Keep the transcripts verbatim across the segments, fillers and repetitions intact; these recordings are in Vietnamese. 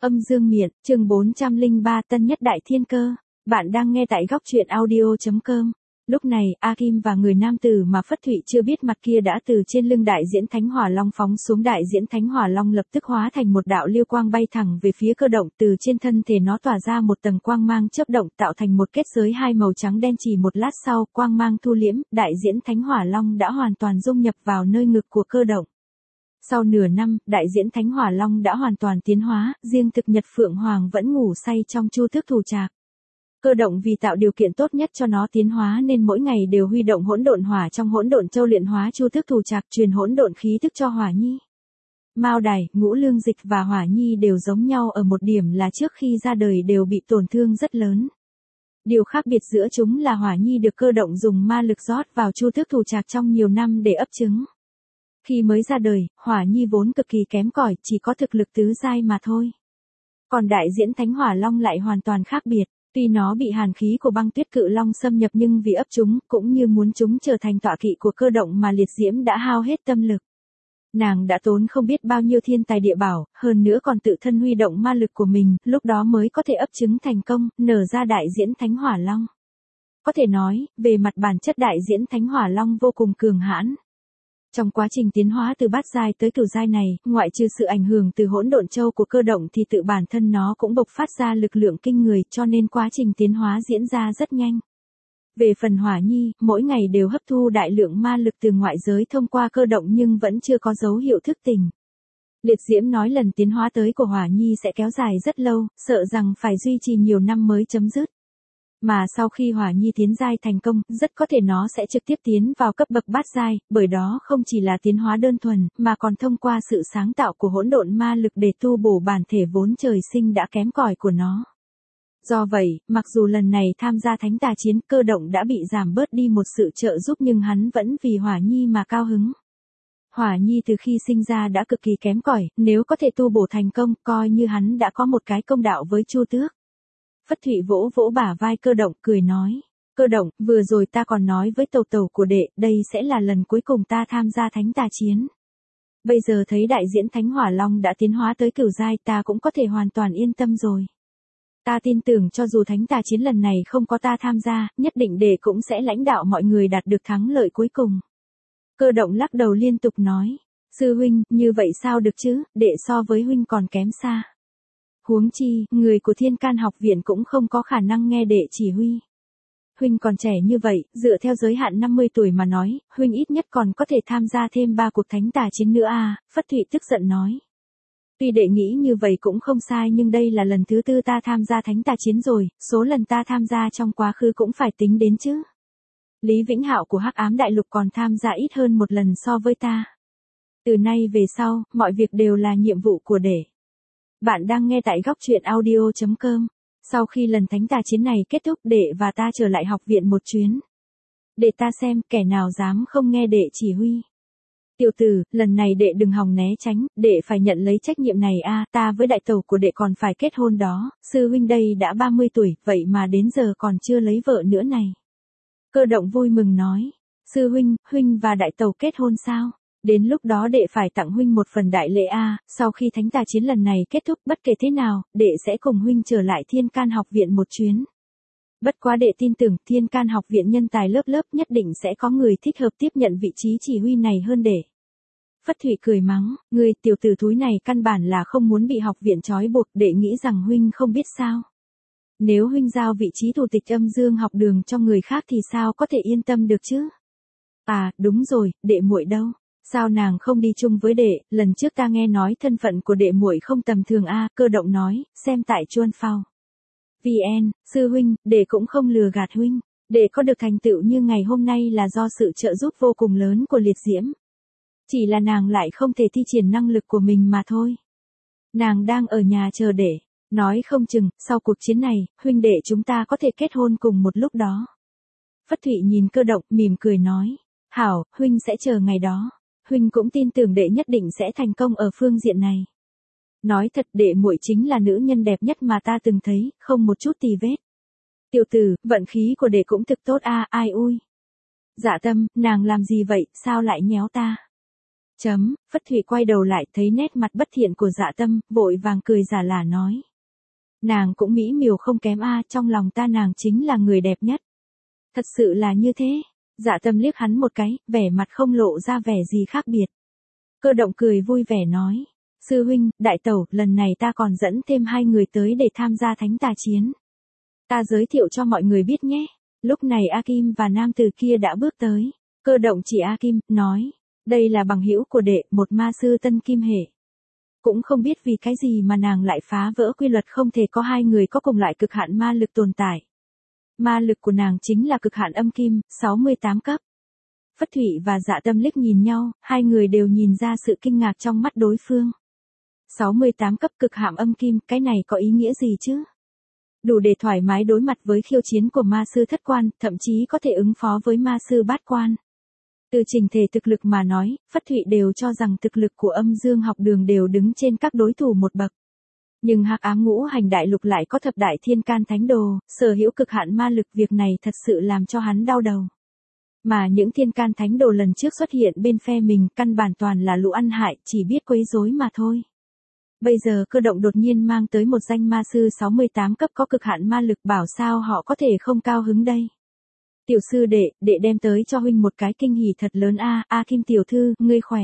Âm dương miện, chương bốn trăm lẻ ba Tân Nhất Đại Thiên Cơ. Bạn đang nghe tại góc truyện audio chấm com. Lúc này, A Kim và người nam tử mà Phất Thụy chưa biết mặt kia đã từ trên lưng đại diễn Thánh Hỏa Long phóng xuống. Đại diễn Thánh Hỏa Long lập tức hóa thành một đạo liêu quang bay thẳng về phía Cơ Động, từ trên thân thể nó tỏa ra một tầng quang mang chớp động tạo thành một kết giới hai màu trắng đen. Chỉ một lát sau, quang mang thu liễm, đại diễn Thánh Hỏa Long đã hoàn toàn dung nhập vào nơi ngực của Cơ Động. Sau nửa năm, đại diễn Thánh Hỏa Long đã hoàn toàn tiến hóa, riêng thực Nhật Phượng Hoàng vẫn ngủ say trong chu tước thủ trạc. Cơ Động vì tạo điều kiện tốt nhất cho nó tiến hóa nên mỗi ngày đều huy động hỗn độn hỏa trong hỗn độn châu luyện hóa chu tước thủ trạc, truyền hỗn độn khí thức cho Hỏa Nhi. Mao Đài, Ngũ Lương Dịch và Hỏa Nhi đều giống nhau ở một điểm là trước khi ra đời đều bị tổn thương rất lớn. Điều khác biệt giữa chúng là Hỏa Nhi được Cơ Động dùng ma lực rót vào chu tước thủ trạc trong nhiều năm để ấp trứng. Khi mới ra đời, Hỏa Nhi vốn cực kỳ kém cỏi, chỉ có thực lực tứ giai mà thôi. Còn đại diễn Thánh Hỏa Long lại hoàn toàn khác biệt, tuy nó bị hàn khí của băng tuyết cự long xâm nhập nhưng vì ấp chúng, cũng như muốn chúng trở thành tọa kỵ của Cơ Động mà Liệt Diễm đã hao hết tâm lực. Nàng đã tốn không biết bao nhiêu thiên tài địa bảo, hơn nữa còn tự thân huy động ma lực của mình, lúc đó mới có thể ấp trứng thành công, nở ra đại diễn Thánh Hỏa Long. Có thể nói, về mặt bản chất đại diễn Thánh Hỏa Long vô cùng cường hãn. Trong quá trình tiến hóa từ bát giai tới cửu giai này, ngoại trừ sự ảnh hưởng từ hỗn độn châu của Cơ Động thì tự bản thân nó cũng bộc phát ra lực lượng kinh người, cho nên quá trình tiến hóa diễn ra rất nhanh. Về phần Hỏa Nhi, mỗi ngày đều hấp thu đại lượng ma lực từ ngoại giới thông qua Cơ Động nhưng vẫn chưa có dấu hiệu thức tỉnh. Liệt Diễm nói lần tiến hóa tới của Hỏa Nhi sẽ kéo dài rất lâu, sợ rằng phải duy trì nhiều năm mới chấm dứt. Mà sau khi Hỏa Nhi tiến giai thành công, rất có thể nó sẽ trực tiếp tiến vào cấp bậc bát giai, bởi đó không chỉ là tiến hóa đơn thuần, mà còn thông qua sự sáng tạo của hỗn độn ma lực để tu bổ bản thể vốn trời sinh đã kém cỏi của nó. Do vậy, mặc dù lần này tham gia thánh tà chiến, Cơ Động đã bị giảm bớt đi một sự trợ giúp nhưng hắn vẫn vì Hỏa Nhi mà cao hứng. Hỏa Nhi từ khi sinh ra đã cực kỳ kém cỏi, nếu có thể tu bổ thành công, coi như hắn đã có một cái công đạo với Chu Tước. Phất Thụy vỗ vỗ bả vai Cơ Động, cười nói, Cơ Động, vừa rồi ta còn nói với tàu tàu của đệ, đây sẽ là lần cuối cùng ta tham gia thánh tà chiến. Bây giờ thấy đại diễn Thánh Hỏa Long đã tiến hóa tới cửu giai, ta cũng có thể hoàn toàn yên tâm rồi. Ta tin tưởng cho dù thánh tà chiến lần này không có ta tham gia, nhất định đệ cũng sẽ lãnh đạo mọi người đạt được thắng lợi cuối cùng. Cơ Động lắc đầu liên tục nói, sư huynh, như vậy sao được chứ, đệ so với huynh còn kém xa. Huống chi, người của Thiên Can học viện cũng không có khả năng nghe đệ chỉ huy. Huynh còn trẻ như vậy, dựa theo giới hạn năm mươi tuổi mà nói, huynh ít nhất còn có thể tham gia thêm ba cuộc thánh tà chiến nữa à, Phất Thụy tức giận nói. Tuy đệ nghĩ như vậy cũng không sai nhưng đây là lần thứ tư ta tham gia thánh tà chiến rồi, số lần ta tham gia trong quá khứ cũng phải tính đến chứ. Lý Vĩnh Hạo của Hắc Ám Đại Lục còn tham gia ít hơn một lần so với ta. Từ nay về sau, mọi việc đều là nhiệm vụ của đệ. Bạn đang nghe tại góc truyện audio chấm com. Sau khi lần thánh tà chiến này kết thúc, đệ và ta trở lại học viện một chuyến. Để ta xem kẻ nào dám không nghe đệ chỉ huy. Tiểu tử, lần này đệ đừng hòng né tránh, đệ phải nhận lấy trách nhiệm này a, à, ta với đại tẩu của đệ còn phải kết hôn đó, sư huynh đây đã ba mươi tuổi, vậy mà đến giờ còn chưa lấy vợ nữa này. Cơ Động vui mừng nói, sư huynh, huynh và đại tẩu kết hôn sao? Đến lúc đó đệ phải tặng huynh một phần đại lễ a, à, sau khi thánh tà chiến lần này kết thúc bất kể thế nào, đệ sẽ cùng huynh trở lại Thiên Can học viện một chuyến. Bất quá đệ tin tưởng Thiên Can học viện nhân tài lớp lớp nhất định sẽ có người thích hợp tiếp nhận vị trí chỉ huy này hơn đệ. Phất Thụy cười mắng, người tiểu tử thúi này căn bản là không muốn bị học viện trói buộc, đệ nghĩ rằng huynh không biết sao. Nếu huynh giao vị trí thủ tịch âm dương học đường cho người khác thì sao có thể yên tâm được chứ? À, đúng rồi, đệ muội đâu? Sao nàng không đi chung với đệ, lần trước ta nghe nói thân phận của đệ muội không tầm thường a, à, Cơ Động nói, xem tại Chuan Phao. vê en, sư huynh, đệ cũng không lừa gạt huynh, đệ có được thành tựu như ngày hôm nay là do sự trợ giúp vô cùng lớn của Liệt Diễm. Chỉ là nàng lại không thể thi triển năng lực của mình mà thôi. Nàng đang ở nhà chờ đệ, nói không chừng, sau cuộc chiến này, huynh đệ chúng ta có thể kết hôn cùng một lúc đó. Phất Thụy nhìn Cơ Động, mỉm cười nói, hảo, huynh sẽ chờ ngày đó. Huynh cũng tin tưởng đệ nhất định sẽ thành công ở phương diện này. Nói thật, đệ muội chính là nữ nhân đẹp nhất mà ta từng thấy, không một chút tì vết. Tiểu tử, vận khí của đệ cũng thực tốt a, à, ai ui. Dạ Tâm, nàng làm gì vậy, sao lại nhéo ta? Chấm, Phất Thụy quay đầu lại thấy nét mặt bất thiện của Dạ Tâm, vội vàng cười giả lả nói. Nàng cũng mỹ miều không kém a, trong lòng ta nàng chính là người đẹp nhất. Thật sự là như thế. Dạ Tâm liếc hắn một cái, vẻ mặt không lộ ra vẻ gì khác biệt. Cơ Động cười vui vẻ nói. Sư huynh, đại tẩu, lần này ta còn dẫn thêm hai người tới để tham gia thánh tà chiến. Ta giới thiệu cho mọi người biết nhé. Lúc này A Kim và nam tử kia đã bước tới. Cơ Động chỉ A Kim, nói. Đây là bằng hữu của đệ, một ma sư Tân Kim Hệ. Cũng không biết vì cái gì mà nàng lại phá vỡ quy luật không thể có hai người có cùng loại cực hạn ma lực tồn tại. Ma lực của nàng chính là cực hạn âm kim, sáu mươi tám cấp. Phất Thụy và Dạ Tâm liếc nhìn nhau, hai người đều nhìn ra sự kinh ngạc trong mắt đối phương. sáu mươi tám cấp cực hạn âm kim, cái này có ý nghĩa gì chứ? Đủ để thoải mái đối mặt với khiêu chiến của ma sư thất quan, thậm chí có thể ứng phó với ma sư bát quan. Từ trình thể thực lực mà nói, Phất Thụy đều cho rằng thực lực của âm dương học đường đều đứng trên các đối thủ một bậc. Nhưng Hắc Ám Ngũ Hành Đại Lục lại có thập đại thiên can thánh đồ, sở hữu cực hạn ma lực, việc này thật sự làm cho hắn đau đầu. Mà những thiên can thánh đồ lần trước xuất hiện bên phe mình căn bản toàn là lũ ăn hại, chỉ biết quấy rối mà thôi. Bây giờ Cơ Động đột nhiên mang tới một danh ma sư sáu mươi tám cấp có cực hạn ma lực, bảo sao họ có thể không cao hứng đây. Tiểu sư đệ, đệ đem tới cho huynh một cái kinh hỉ thật lớn a, A Kim tiểu thư, ngươi khỏe.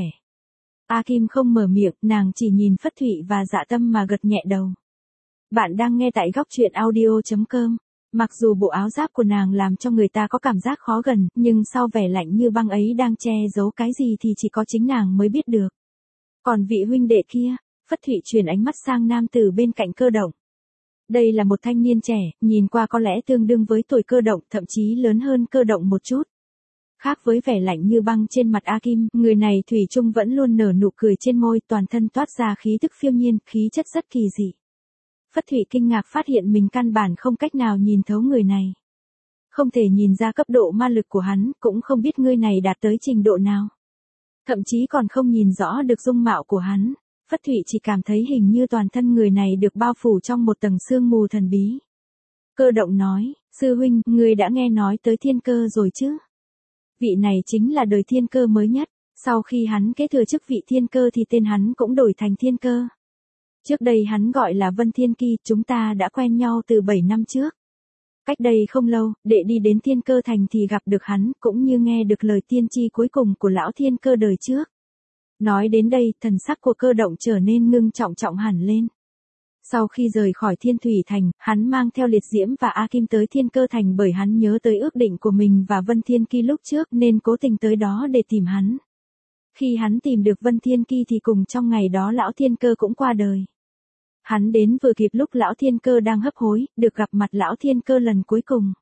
A Kim không mở miệng, nàng chỉ nhìn Phất Thụy và Dạ Tâm mà gật nhẹ đầu. Bạn đang nghe tại góc truyện audio chấm com. Mặc dù bộ áo giáp của nàng làm cho người ta có cảm giác khó gần, nhưng sau vẻ lạnh như băng ấy đang che giấu cái gì thì chỉ có chính nàng mới biết được. Còn vị huynh đệ kia, Phất Thụy chuyển ánh mắt sang nam tử bên cạnh Cơ Động. Đây là một thanh niên trẻ, nhìn qua có lẽ tương đương với tuổi Cơ Động, thậm chí lớn hơn Cơ Động một chút. Khác với vẻ lạnh như băng trên mặt A Kim, người này thủy chung vẫn luôn nở nụ cười trên môi, toàn thân toát ra khí tức phiêu nhiên, khí chất rất kỳ dị. Phất Thụy kinh ngạc phát hiện mình căn bản không cách nào nhìn thấu người này. Không thể nhìn ra cấp độ ma lực của hắn, cũng không biết người này đạt tới trình độ nào. Thậm chí còn không nhìn rõ được dung mạo của hắn. Phất Thụy chỉ cảm thấy hình như toàn thân người này được bao phủ trong một tầng sương mù thần bí. Cơ Động nói, sư huynh, ngươi đã nghe nói tới thiên cơ rồi chứ? Vị này chính là đời thiên cơ mới nhất, sau khi hắn kế thừa chức vị thiên cơ thì tên hắn cũng đổi thành thiên cơ. Trước đây hắn gọi là Vân Thiên Ki, chúng ta đã quen nhau từ bảy năm trước. Cách đây không lâu, đệ đi đến thiên cơ thành thì gặp được hắn, cũng như nghe được lời tiên tri cuối cùng của lão thiên cơ đời trước. Nói đến đây, thần sắc của Cơ Động trở nên ngưng trọng trọng hẳn lên. Sau khi rời khỏi Thiên Thủy Thành, hắn mang theo Liệt Diễm và A Kim tới Thiên Cơ Thành bởi hắn nhớ tới ước định của mình và Vân Thiên Ki lúc trước nên cố tình tới đó để tìm hắn. Khi hắn tìm được Vân Thiên Ki thì cùng trong ngày đó lão Thiên Cơ cũng qua đời. Hắn đến vừa kịp lúc lão Thiên Cơ đang hấp hối, được gặp mặt lão Thiên Cơ lần cuối cùng.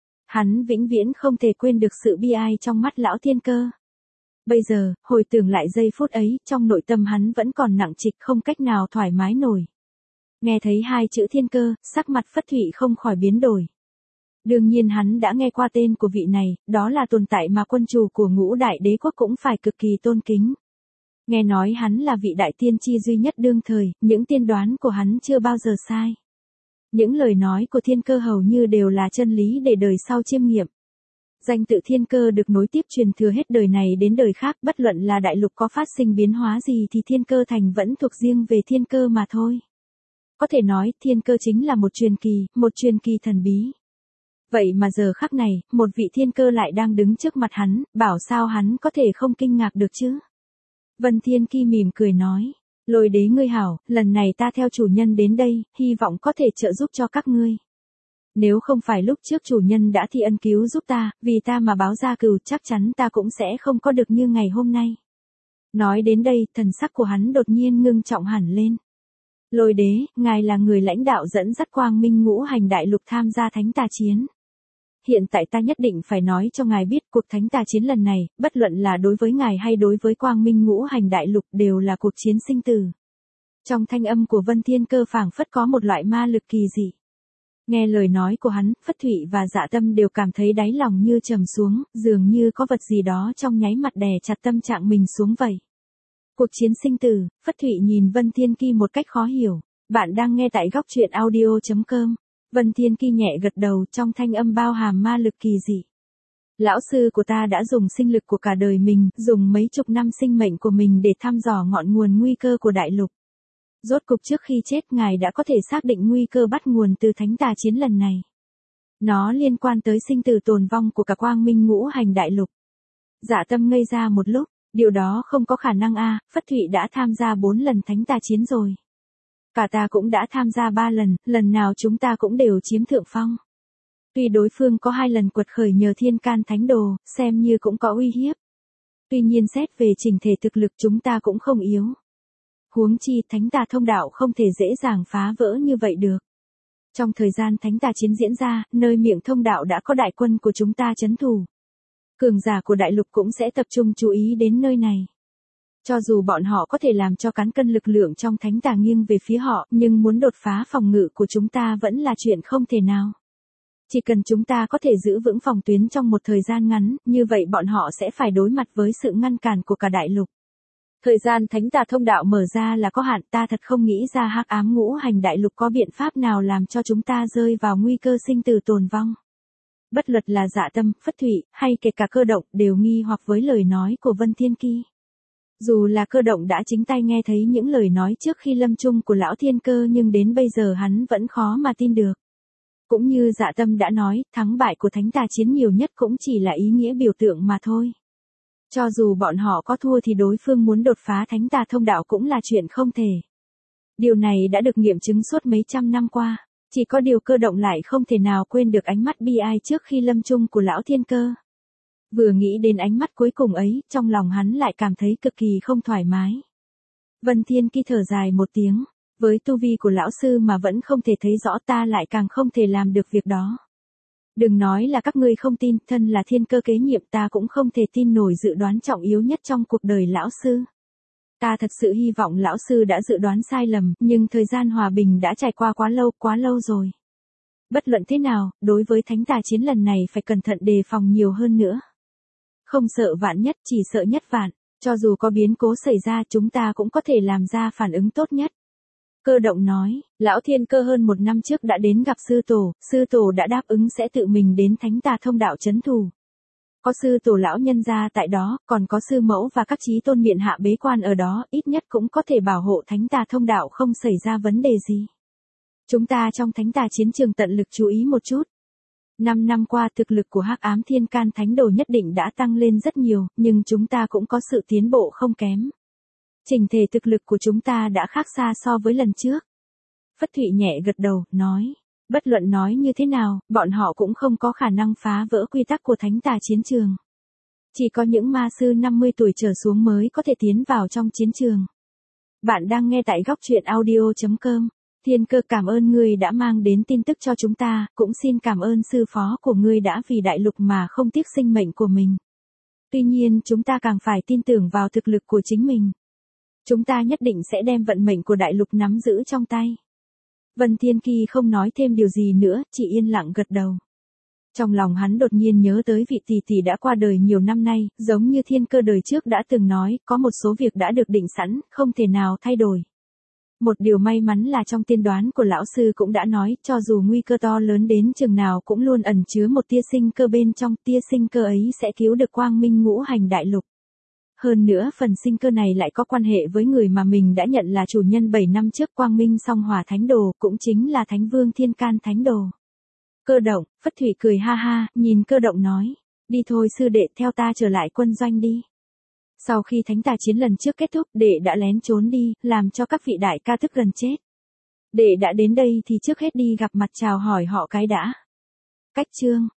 Hắn vĩnh viễn không thể quên được sự bi ai trong mắt lão Thiên Cơ. Bây giờ, hồi tưởng lại giây phút ấy, trong nội tâm hắn vẫn còn nặng trịch không cách nào thoải mái nổi. Nghe thấy hai chữ thiên cơ, sắc mặt Phất Thụy không khỏi biến đổi. Đương nhiên hắn đã nghe qua tên của vị này, đó là tồn tại mà quân chủ của Ngũ Đại Đế Quốc cũng phải cực kỳ tôn kính. Nghe nói hắn là vị đại tiên tri duy nhất đương thời, những tiên đoán của hắn chưa bao giờ sai. Những lời nói của thiên cơ hầu như đều là chân lý để đời sau chiêm nghiệm. Danh tự thiên cơ được nối tiếp truyền thừa hết đời này đến đời khác, bất luận là đại lục có phát sinh biến hóa gì thì thiên cơ thành vẫn thuộc riêng về thiên cơ mà thôi. Có thể nói, thiên cơ chính là một truyền kỳ, một truyền kỳ thần bí. Vậy mà giờ khắc này, một vị thiên cơ lại đang đứng trước mặt hắn, bảo sao hắn có thể không kinh ngạc được chứ? Vân Thiên Ki mỉm cười nói, Lôi Đế ngươi hảo, lần này ta theo chủ nhân đến đây, hy vọng có thể trợ giúp cho các ngươi. Nếu không phải lúc trước chủ nhân đã thi ân cứu giúp ta, vì ta mà báo gia cừu, chắc chắn ta cũng sẽ không có được như ngày hôm nay. Nói đến đây, thần sắc của hắn đột nhiên ngưng trọng hẳn lên. Lôi Đế, ngài là người lãnh đạo dẫn dắt Quang Minh Ngũ Hành Đại Lục tham gia thánh tà chiến. Hiện tại ta nhất định phải nói cho ngài biết cuộc thánh tà chiến lần này, bất luận là đối với ngài hay đối với Quang Minh Ngũ Hành Đại Lục đều là cuộc chiến sinh tử. Trong thanh âm của Vân Thiên Cơ phảng phất có một loại ma lực kỳ dị. Nghe lời nói của hắn, Phất Thụy và Dạ Tâm đều cảm thấy đáy lòng như trầm xuống, dường như có vật gì đó trong nháy mặt đè chặt tâm trạng mình xuống vậy. Cuộc chiến sinh tử, Phất Thụy nhìn Vân Thiên Ki một cách khó hiểu. Bạn đang nghe tại góc truyện audio chấm com. Vân Thiên Ki nhẹ gật đầu, trong thanh âm bao hàm ma lực kỳ dị. Lão sư của ta đã dùng sinh lực của cả đời mình, dùng mấy chục năm sinh mệnh của mình để thăm dò ngọn nguồn nguy cơ của đại lục. Rốt cục trước khi chết ngài đã có thể xác định nguy cơ bắt nguồn từ thánh tà chiến lần này. Nó liên quan tới sinh tử tồn vong của cả quang minh ngũ hành đại lục. Dạ Tâm ngây ra một lúc, điều đó không có khả năng a, Phất Thụy đã tham gia bốn lần thánh tà chiến rồi. Cả ta cũng đã tham gia ba lần, lần nào chúng ta cũng đều chiếm thượng phong. Tuy đối phương có hai lần quật khởi nhờ thiên can thánh đồ, xem như cũng có uy hiếp. Tuy nhiên xét về chỉnh thể thực lực chúng ta cũng không yếu. Huống chi thánh tà thông đạo không thể dễ dàng phá vỡ như vậy được. Trong thời gian thánh tà chiến diễn ra, nơi miệng thông đạo đã có đại quân của chúng ta trấn thủ. Cường giả của đại lục cũng sẽ tập trung chú ý đến nơi này. Cho dù bọn họ có thể làm cho cán cân lực lượng trong thánh tà nghiêng về phía họ, nhưng muốn đột phá phòng ngự của chúng ta vẫn là chuyện không thể nào. Chỉ cần chúng ta có thể giữ vững phòng tuyến trong một thời gian ngắn, như vậy bọn họ sẽ phải đối mặt với sự ngăn cản của cả đại lục. Thời gian thánh tà thông đạo mở ra là có hạn, ta thật không nghĩ ra hắc ám ngũ hành đại lục có biện pháp nào làm cho chúng ta rơi vào nguy cơ sinh tử tồn vong. Bất luận là Dạ Tâm, Phất Thụy, hay kể cả Cơ Động đều nghi hoặc với lời nói của Vân Thiên Ki. Dù là Cơ Động đã chính tay nghe thấy những lời nói trước khi lâm chung của lão thiên cơ nhưng đến bây giờ hắn vẫn khó mà tin được. Cũng như Dạ Tâm đã nói, thắng bại của thánh tà chiến nhiều nhất cũng chỉ là ý nghĩa biểu tượng mà thôi. Cho dù bọn họ có thua thì đối phương muốn đột phá thánh tà thông đạo cũng là chuyện không thể. Điều này đã được nghiệm chứng suốt mấy trăm năm qua. Chỉ có điều Cơ Động lại không thể nào quên được ánh mắt bi ai trước khi lâm chung của lão thiên cơ. Vừa nghĩ đến ánh mắt cuối cùng ấy, trong lòng hắn lại cảm thấy cực kỳ không thoải mái. Vân Thiên Ki thở dài một tiếng, với tu vi của lão sư mà vẫn không thể thấy rõ ta lại càng không thể làm được việc đó. Đừng nói là các ngươi không tin, thân là thiên cơ kế nhiệm ta cũng không thể tin nổi dự đoán trọng yếu nhất trong cuộc đời lão sư. Ta thật sự hy vọng lão sư đã dự đoán sai lầm, nhưng thời gian hòa bình đã trải qua quá lâu, quá lâu rồi. Bất luận thế nào, đối với thánh tà chiến lần này phải cẩn thận đề phòng nhiều hơn nữa. Không sợ vạn nhất, chỉ sợ nhất vạn, cho dù có biến cố xảy ra chúng ta cũng có thể làm ra phản ứng tốt nhất. Cơ Động nói, lão thiên cơ hơn một năm trước đã đến gặp sư tổ, sư tổ đã đáp ứng sẽ tự mình đến thánh tà thông đạo trấn thủ. Có sư tổ lão nhân gia tại đó, còn có sư mẫu và các chí tôn miện hạ bế quan ở đó, ít nhất cũng có thể bảo hộ thánh tà thông đạo không xảy ra vấn đề gì. Chúng ta trong thánh tà chiến trường tận lực chú ý một chút. Năm năm qua thực lực của hắc ám thiên can thánh đồ nhất định đã tăng lên rất nhiều, nhưng chúng ta cũng có sự tiến bộ không kém. Chỉnh thể thực lực của chúng ta đã khác xa so với lần trước. Phất Thụy nhẹ gật đầu, nói. Bất luận nói như thế nào, bọn họ cũng không có khả năng phá vỡ quy tắc của thánh tà chiến trường. Chỉ có những ma sư năm mươi tuổi trở xuống mới có thể tiến vào trong chiến trường. Bạn đang nghe tại góc truyện audio chấm com. Thiên cơ cảm ơn ngươi đã mang đến tin tức cho chúng ta, cũng xin cảm ơn sư phó của ngươi đã vì đại lục mà không tiếc sinh mệnh của mình. Tuy nhiên chúng ta càng phải tin tưởng vào thực lực của chính mình. Chúng ta nhất định sẽ đem vận mệnh của đại lục nắm giữ trong tay. Vân Thiên Ki không nói thêm điều gì nữa, chỉ yên lặng gật đầu. Trong lòng hắn đột nhiên nhớ tới vị tỷ tỷ đã qua đời nhiều năm nay, giống như thiên cơ đời trước đã từng nói, có một số việc đã được định sẵn, không thể nào thay đổi. Một điều may mắn là trong tiên đoán của lão sư cũng đã nói, cho dù nguy cơ to lớn đến chừng nào cũng luôn ẩn chứa một tia sinh cơ bên trong, tia sinh cơ ấy sẽ cứu được quang minh ngũ hành đại lục. Hơn nữa phần sinh cơ này lại có quan hệ với người mà mình đã nhận là chủ nhân bảy năm trước quang minh song hỏa thánh đồ, cũng chính là thánh vương thiên can thánh đồ. Cơ Động, Phất Thụy cười ha ha, nhìn Cơ Động nói, đi thôi sư đệ theo ta trở lại quân doanh đi. Sau khi thánh tà chiến lần trước kết thúc, đệ đã lén trốn đi, làm cho các vị đại ca tức gần chết. Đệ đã đến đây thì trước hết đi gặp mặt chào hỏi họ cái đã. Cách chương